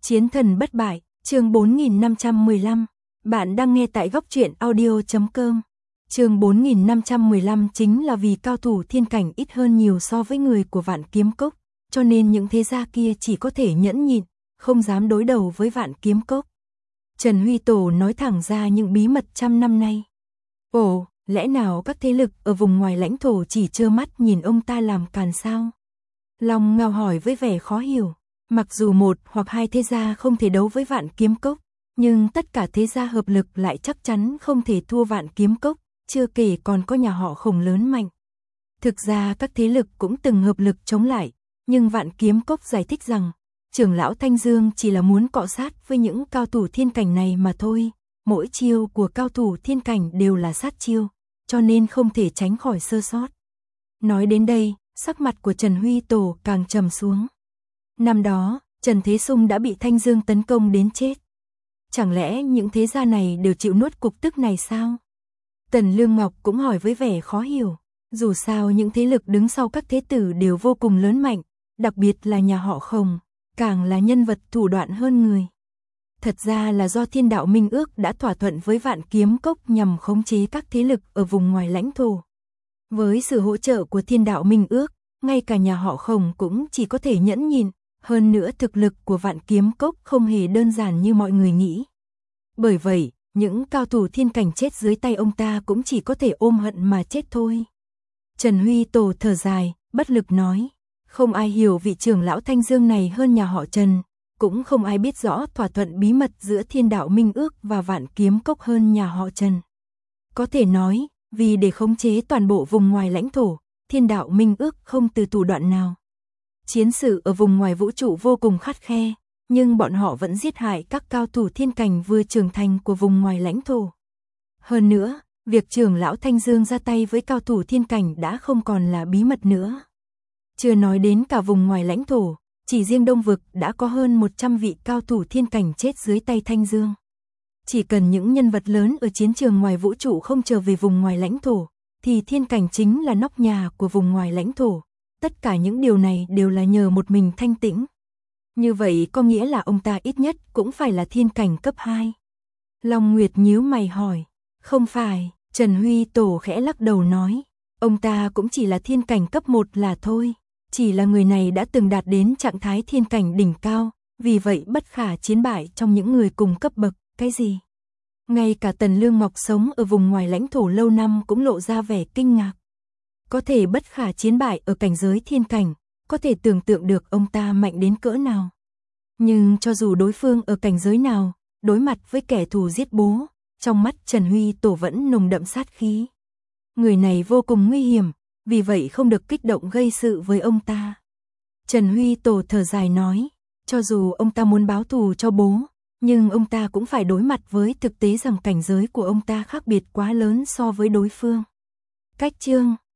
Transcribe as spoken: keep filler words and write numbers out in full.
Chiến thần bất bại, chương bốn nghìn năm trăm mười lăm. Bạn đang nghe tại góc truyện audio chấm com. Chương bốn nghìn năm trăm mười lăm chính là vì cao thủ thiên cảnh ít hơn nhiều so với người của Vạn Kiếm Cốc, cho nên những thế gia kia chỉ có thể nhẫn nhịn, không dám đối đầu với Vạn Kiếm Cốc. Trần Huy Tổ nói thẳng ra những bí mật trăm năm nay. Ồ, lẽ nào các thế lực ở vùng ngoài lãnh thổ chỉ trơ mắt nhìn ông ta làm càn sao? Long Ngao hỏi với vẻ khó hiểu. Mặc dù một hoặc hai thế gia không thể đấu với Vạn Kiếm Cốc, nhưng tất cả thế gia hợp lực lại chắc chắn không thể thua Vạn Kiếm Cốc, chưa kể còn có nhà họ Khổng lớn mạnh. Thực ra các thế lực cũng từng hợp lực chống lại, nhưng Vạn Kiếm Cốc giải thích rằng, trưởng lão Thanh Dương chỉ là muốn cọ sát với những cao thủ thiên cảnh này mà thôi, mỗi chiêu của cao thủ thiên cảnh đều là sát chiêu, cho nên không thể tránh khỏi sơ sót. Nói đến đây, sắc mặt của Trần Huy Tổ càng trầm xuống. Năm đó, Trần Thế Sung đã bị Thanh Dương tấn công đến chết. Chẳng lẽ những thế gia này đều chịu nuốt cục tức này sao? Tần Lương Ngọc cũng hỏi với vẻ khó hiểu. Dù sao những thế lực đứng sau các thế tử đều vô cùng lớn mạnh, đặc biệt là nhà họ Khổng, càng là nhân vật thủ đoạn hơn người. Thật ra là do Thiên Đạo Minh Ước đã thỏa thuận với Vạn Kiếm Cốc nhằm khống chế các thế lực ở vùng ngoài lãnh thổ. Với sự hỗ trợ của Thiên Đạo Minh Ước, ngay cả nhà họ Khổng cũng chỉ có thể nhẫn nhịn. Hơn nữa thực lực của Vạn Kiếm Cốc không hề đơn giản như mọi người nghĩ. Bởi vậy, những cao thủ thiên cảnh chết dưới tay ông ta cũng chỉ có thể ôm hận mà chết thôi. Trần Huy Tổ thở dài, bất lực nói. Không ai hiểu vị trưởng lão Thanh Dương này hơn nhà họ Trần, cũng không ai biết rõ thỏa thuận bí mật giữa Thiên Đạo Minh Ước và Vạn Kiếm Cốc hơn nhà họ Trần. Có thể nói, vì để khống chế toàn bộ vùng ngoài lãnh thổ, Thiên Đạo Minh Ước không từ thủ đoạn nào. Chiến sự ở vùng ngoài vũ trụ vô cùng khắt khe, nhưng bọn họ vẫn giết hại các cao thủ thiên cảnh vừa trưởng thành của vùng ngoài lãnh thổ. Hơn nữa, việc trưởng lão Thanh Dương ra tay với cao thủ thiên cảnh đã không còn là bí mật nữa. Chưa nói đến cả vùng ngoài lãnh thổ, chỉ riêng Đông Vực đã có hơn một trăm vị cao thủ thiên cảnh chết dưới tay Thanh Dương. Chỉ cần những nhân vật lớn ở chiến trường ngoài vũ trụ không trở về vùng ngoài lãnh thổ, thì thiên cảnh chính là nóc nhà của vùng ngoài lãnh thổ. Tất cả những điều này đều là nhờ một mình Thanh Tĩnh. Như vậy có nghĩa là ông ta ít nhất cũng phải là thiên cảnh cấp hai. Long Nguyệt nhíu mày hỏi. Không phải, Trần Huy Tổ khẽ lắc đầu nói. Ông ta cũng chỉ là thiên cảnh cấp một là thôi. Chỉ là người này đã từng đạt đến trạng thái thiên cảnh đỉnh cao, vì vậy bất khả chiến bại trong những người cùng cấp bậc. Cái gì? Ngay cả Tần Lương Ngọc sống ở vùng ngoài lãnh thổ lâu năm cũng lộ ra vẻ kinh ngạc. Có thể bất khả chiến bại ở cảnh giới thiên cảnh, có thể tưởng tượng được ông ta mạnh đến cỡ nào. Nhưng cho dù đối phương ở cảnh giới nào, đối mặt với kẻ thù giết bố, trong mắt Trần Huy Tổ vẫn nồng đậm sát khí. Người này vô cùng nguy hiểm, vì vậy không được kích động gây sự với ông ta. Trần Huy Tổ thở dài nói, cho dù ông ta muốn báo thù cho bố, nhưng ông ta cũng phải đối mặt với thực tế rằng cảnh giới của ông ta khác biệt quá lớn so với đối phương. Cách chương